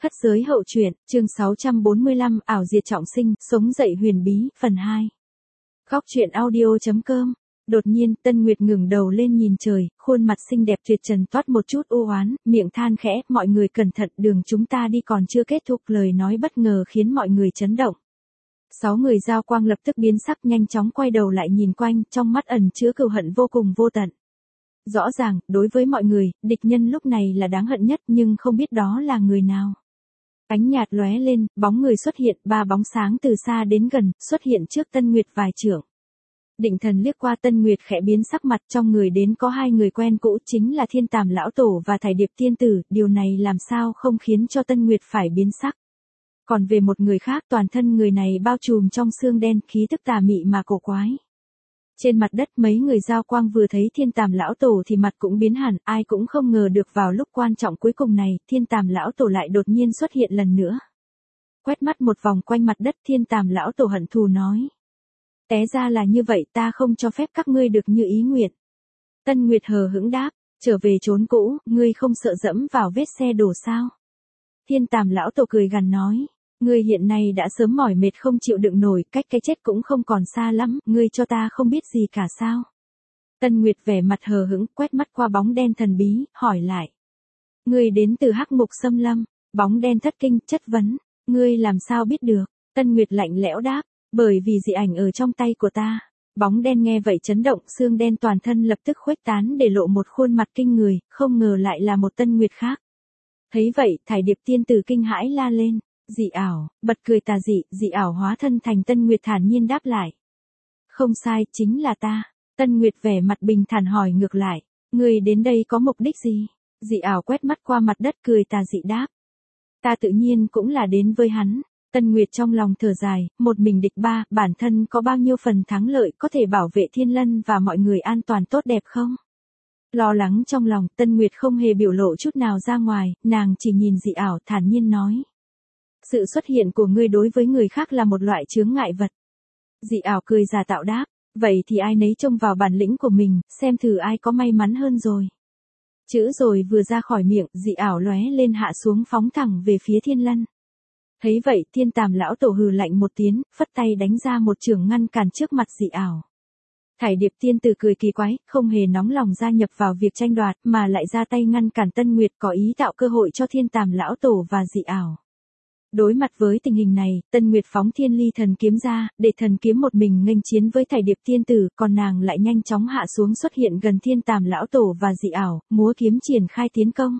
Thất giới hậu truyện, chương 645, ảo diệt trọng sinh, sống dậy huyền bí, phần 2. Góc truyện audio.com. Đột nhiên, Tân Nguyệt ngẩng đầu lên nhìn trời, khuôn mặt xinh đẹp tuyệt trần toát một chút u oán, miệng than khẽ, mọi người cẩn thận, đường chúng ta đi còn chưa kết thúc. Lời nói bất ngờ khiến mọi người chấn động. 6 người giao quang lập tức biến sắc, nhanh chóng quay đầu lại nhìn quanh, trong mắt ẩn chứa cừu hận vô cùng vô tận. Rõ ràng, đối với mọi người, địch nhân lúc này là đáng hận nhất, nhưng không biết đó là người nào. Ánh nhạt lóe lên, bóng người xuất hiện, 3 bóng sáng từ xa đến gần, xuất hiện trước Tân Nguyệt vài trượng. Định Thần liếc qua Tân Nguyệt khẽ biến sắc mặt, trong người đến có 2 người quen cũ, chính là Thiên Tàm lão tổ và Thải Điệp tiên tử, điều này làm sao không khiến cho Tân Nguyệt phải biến sắc. Còn về một người khác, toàn thân người này bao trùm trong xương đen, khí tức tà mị mà cổ quái. Trên mặt đất mấy người giao quang vừa thấy Thiên Tàm lão tổ thì mặt cũng biến hẳn, ai cũng không ngờ được vào lúc quan trọng cuối cùng này, Thiên Tàm lão tổ lại đột nhiên xuất hiện lần nữa. Quét mắt một vòng quanh mặt đất, Thiên Tàm lão tổ hận thù nói: té ra là như vậy, ta không cho phép các ngươi được như ý nguyện. Tân Nguyệt hờ hững đáp: trở về chốn cũ, ngươi không sợ dẫm vào vết xe đổ sao? Thiên Tàm lão tổ cười gằn nói: ngươi hiện nay đã sớm mỏi mệt không chịu đựng nổi, cách cái chết cũng không còn xa lắm, ngươi cho ta không biết gì cả sao? Tân Nguyệt vẻ mặt hờ hững, quét mắt qua bóng đen thần bí, hỏi lại: ngươi đến từ Hắc Mục Xâm Lâm? Bóng đen thất kinh, chất vấn: ngươi làm sao biết được? Tân Nguyệt lạnh lẽo đáp: bởi vì dị ảnh ở trong tay của ta. Bóng đen nghe vậy chấn động, xương đen toàn thân lập tức khuếch tán để lộ một khuôn mặt kinh người, không ngờ lại là một Tân Nguyệt khác. Thấy vậy, Thải Điệp tiên tử kinh hãi la lên: dị ảo, bật cười tà dị, dị ảo hóa thân thành Tân Nguyệt thản nhiên đáp lại: không sai, chính là ta. Tân Nguyệt vẻ mặt bình thản hỏi ngược lại: ngươi đến đây có mục đích gì? Dị ảo quét mắt qua mặt đất cười tà dị đáp: ta tự nhiên cũng là đến với hắn. Tân Nguyệt trong lòng thở dài, một mình địch 3, bản thân có bao nhiêu phần thắng lợi, có thể bảo vệ Thiên Lân và mọi người an toàn tốt đẹp không? Lo lắng trong lòng, Tân Nguyệt không hề biểu lộ chút nào ra ngoài, nàng chỉ nhìn dị ảo thản nhiên nói: sự xuất hiện của ngươi đối với người khác là một loại chướng ngại vật. Dị ảo cười giả tạo đáp: vậy thì ai nấy trông vào bản lĩnh của mình, xem thử ai có may mắn hơn rồi. Chữ rồi vừa ra khỏi miệng, dị ảo lóe lên hạ xuống phóng thẳng về phía Thiên Lân. Thấy vậy, Thiên Tàm lão tổ hừ lạnh một tiếng, phất tay đánh ra một chưởng ngăn cản trước mặt dị ảo. Thải Điệp tiên tử cười kỳ quái, không hề nóng lòng gia nhập vào việc tranh đoạt, mà lại ra tay ngăn cản Tân Nguyệt, có ý tạo cơ hội cho Thiên Tàm lão tổ và dị ảo. Đối mặt với tình hình này, Tân Nguyệt phóng Thiên Ly thần kiếm ra, để thần kiếm một mình nghênh chiến với Thải Điệp tiên tử, còn nàng lại nhanh chóng hạ xuống xuất hiện gần Thiên Tàm lão tổ và dị ảo, múa kiếm triển khai tiến công.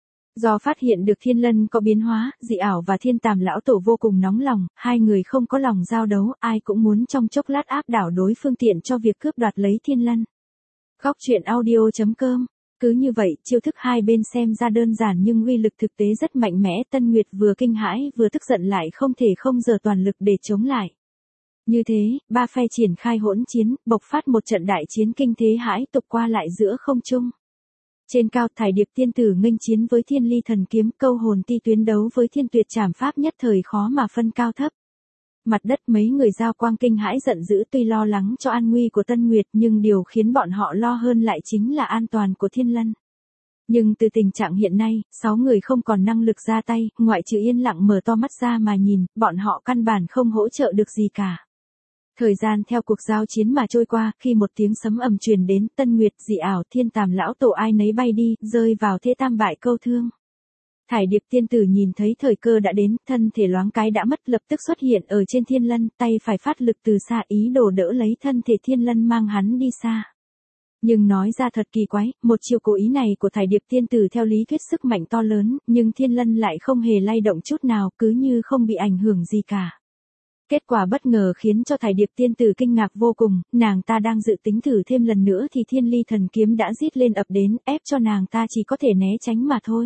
Do phát hiện được Thiên Lân có biến hóa, dị ảo và Thiên Tàm lão tổ vô cùng nóng lòng, hai người không có lòng giao đấu, ai cũng muốn trong chốc lát áp đảo đối phương tiện cho việc cướp đoạt lấy Thiên Lân. Góc truyện audio.com. Cứ như vậy, chiêu thức hai bên xem ra đơn giản nhưng uy lực thực tế rất mạnh mẽ, Tân Nguyệt vừa kinh hãi vừa tức giận lại không thể không giở toàn lực để chống lại. Như thế, ba phe triển khai hỗn chiến, bộc phát một trận đại chiến kinh thế hãi tục qua lại giữa không trung. Trên cao, Thải Điệp tiên tử nghênh chiến với Thiên Ly thần kiếm, Câu Hồn ti tuyến đấu với Thiên Tuyệt trảm pháp, nhất thời khó mà phân cao thấp. Mặt đất mấy người giao quang kinh hãi giận dữ, tuy lo lắng cho an nguy của Tân Nguyệt nhưng điều khiến bọn họ lo hơn lại chính là an toàn của Thiên Lân. Nhưng từ tình trạng hiện nay, 6 người không còn năng lực ra tay, ngoại trừ yên lặng mở to mắt ra mà nhìn, bọn họ căn bản không hỗ trợ được gì cả. Thời gian theo cuộc giao chiến mà trôi qua, khi một tiếng sấm ầm truyền đến, Tân Nguyệt, dị ảo, Thiên Tàm lão tổ ai nấy bay đi, rơi vào thế tam bại câu thương. Thải Điệp tiên tử nhìn thấy thời cơ đã đến, thân thể loáng cái đã mất, lập tức xuất hiện ở trên Thiên Lân, tay phải phát lực từ xa ý đồ đỡ lấy thân thể Thiên Lân mang hắn đi xa. Nhưng nói ra thật kỳ quái, một chiêu cố ý này của Thải Điệp tiên tử theo lý thuyết sức mạnh to lớn, nhưng Thiên Lân lại không hề lay động chút nào, cứ như không bị ảnh hưởng gì cả. Kết quả bất ngờ khiến cho Thải Điệp tiên tử kinh ngạc vô cùng, nàng ta đang dự tính thử thêm lần nữa thì Thiên Ly thần kiếm đã rít lên ập đến, ép cho nàng ta chỉ có thể né tránh mà thôi.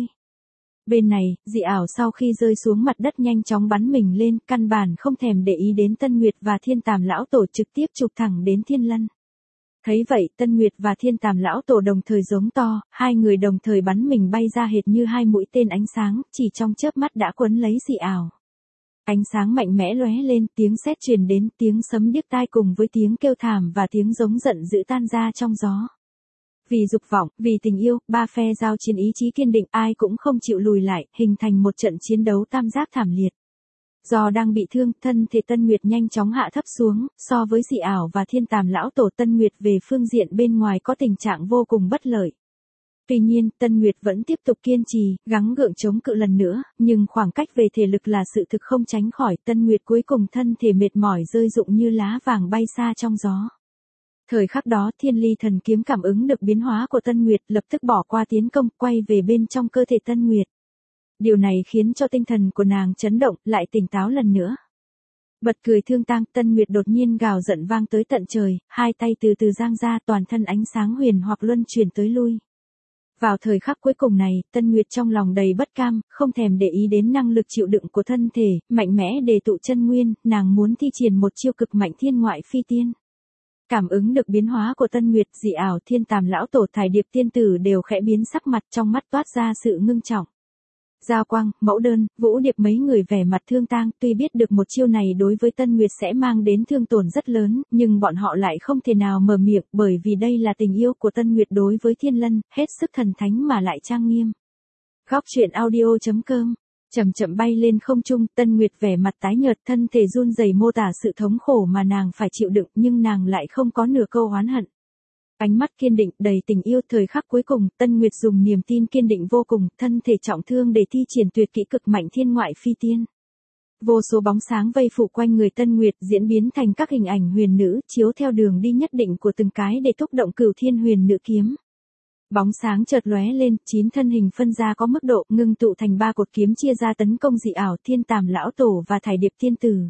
Bên này, dị ảo sau khi rơi xuống mặt đất nhanh chóng bắn mình lên, căn bản không thèm để ý đến Tân Nguyệt và Thiên Tàm lão tổ, trực tiếp chụp thẳng đến Thiên Lân. Thấy vậy, Tân Nguyệt và Thiên Tàm lão tổ đồng thời giống to, hai người đồng thời bắn mình bay ra hệt như hai mũi tên ánh sáng, chỉ trong chớp mắt đã quấn lấy dị ảo. Ánh sáng mạnh mẽ lóe lên, tiếng sét truyền đến, tiếng sấm điếc tai cùng với tiếng kêu thảm và tiếng giống giận dữ tan ra trong gió. Vì dục vọng, vì tình yêu, ba phe giao chiến ý chí kiên định, ai cũng không chịu lùi lại, hình thành một trận chiến đấu tam giác thảm liệt. Do đang bị thương, thân thể Tân Nguyệt nhanh chóng hạ thấp xuống, so với dị ảo và thiên tàm lão tổ Tân Nguyệt về phương diện bên ngoài có tình trạng vô cùng bất lợi. Tuy nhiên, Tân Nguyệt vẫn tiếp tục kiên trì, gắng gượng chống cự lần nữa, nhưng khoảng cách về thể lực là sự thực không tránh khỏi. Tân Nguyệt cuối cùng thân thể mệt mỏi rơi rụng như lá vàng bay xa trong gió. Thời khắc đó Thiên Ly thần kiếm cảm ứng được biến hóa của Tân Nguyệt, lập tức bỏ qua tiến công, quay về bên trong cơ thể Tân Nguyệt. Điều này khiến cho tinh thần của nàng chấn động, lại tỉnh táo lần nữa. Bật cười thương tang, Tân Nguyệt đột nhiên gào giận vang tới tận trời, hai tay từ từ giang ra, toàn thân ánh sáng huyền hoặc luân chuyển tới lui. Vào thời khắc cuối cùng này, Tân Nguyệt trong lòng đầy bất cam, không thèm để ý đến năng lực chịu đựng của thân thể, mạnh mẽ đề tụ chân nguyên, nàng muốn thi triển một chiêu cực mạnh thiên ngoại phi tiên. Cảm ứng được biến hóa của Tân Nguyệt, dị ảo, thiên tàm lão tổ, thải điệp tiên tử đều khẽ biến sắc mặt, trong mắt toát ra sự ngưng trọng. Giao Quang, Mẫu Đơn, Vũ Điệp mấy người vẻ mặt thương tang, tuy biết được một chiêu này đối với Tân Nguyệt sẽ mang đến thương tổn rất lớn, nhưng bọn họ lại không thể nào mở miệng, bởi vì đây là tình yêu của Tân Nguyệt đối với Thiên Lân, hết sức thần thánh mà lại trang nghiêm. Góc truyện audio.com. Chậm chậm bay lên không trung, Tân Nguyệt vẻ mặt tái nhợt, thân thể run rẩy mô tả sự thống khổ mà nàng phải chịu đựng, nhưng nàng lại không có nửa câu oán hận. Ánh mắt kiên định, đầy tình yêu. Thời khắc cuối cùng, Tân Nguyệt dùng niềm tin kiên định vô cùng, thân thể trọng thương để thi triển tuyệt kỹ cực mạnh thiên ngoại phi tiên. Vô số bóng sáng vây phủ quanh người Tân Nguyệt, diễn biến thành các hình ảnh huyền nữ, chiếu theo đường đi nhất định của từng cái để thúc động Cửu Thiên Huyền Nữ kiếm. Bóng sáng chợt lóe lên, 9 thân hình phân ra có mức độ, ngưng tụ thành 3 cột kiếm chia ra tấn công dị ảo, thiên tàm lão tổ và thải điệp tiên tử.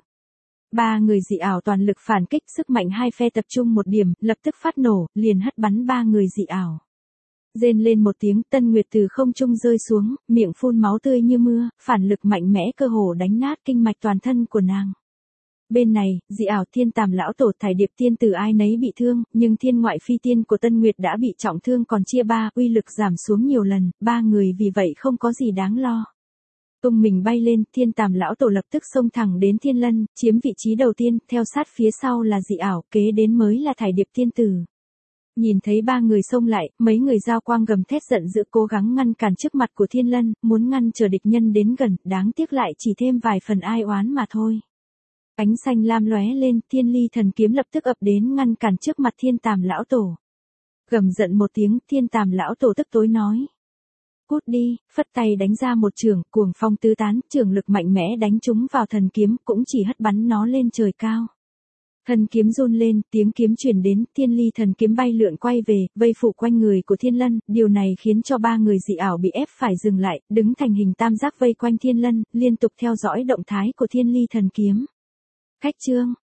3 người dị ảo toàn lực phản kích, sức mạnh hai phe tập trung một điểm, lập tức phát nổ, liền hất bắn 3 người dị ảo. Rên lên một tiếng, Tân Nguyệt từ không trung rơi xuống, miệng phun máu tươi như mưa, phản lực mạnh mẽ cơ hồ đánh nát kinh mạch toàn thân của nàng. Bên này, dị ảo, thiên tàm lão tổ, thải điệp tiên tử ai nấy bị thương, nhưng thiên ngoại phi tiên của Tân Nguyệt đã bị trọng thương còn chia 3, uy lực giảm xuống nhiều lần, 3 người vì vậy không có gì đáng lo. Tung mình bay lên, thiên tàm lão tổ lập tức xông thẳng đến Thiên Lân, chiếm vị trí đầu tiên, theo sát phía sau là dị ảo, kế đến mới là thải điệp tiên tử. Nhìn thấy 3 người xông lại, mấy người Giao Quang gầm thét giận dữ cố gắng ngăn cản trước mặt của Thiên Lân, muốn ngăn chờ địch nhân đến gần, đáng tiếc lại chỉ thêm vài phần ai oán mà thôi. Ánh xanh lam lóe lên, Thiên Ly thần kiếm lập tức ập đến ngăn cản trước mặt thiên tàm lão tổ. Gầm giận một tiếng, thiên tàm lão tổ tức tối nói. Cút đi, phất tay đánh ra một chưởng, cuồng phong tứ tán, chưởng lực mạnh mẽ đánh trúng vào thần kiếm, cũng chỉ hất bắn nó lên trời cao. Thần kiếm run lên, tiếng kiếm truyền đến, Thiên Ly thần kiếm bay lượn quay về, vây phủ quanh người của Thiên Lân, điều này khiến cho 3 người dị ảo bị ép phải dừng lại, đứng thành hình tam giác vây quanh Thiên Lân, liên tục theo dõi động thái của Thiên Ly thần kiếm. Khách chương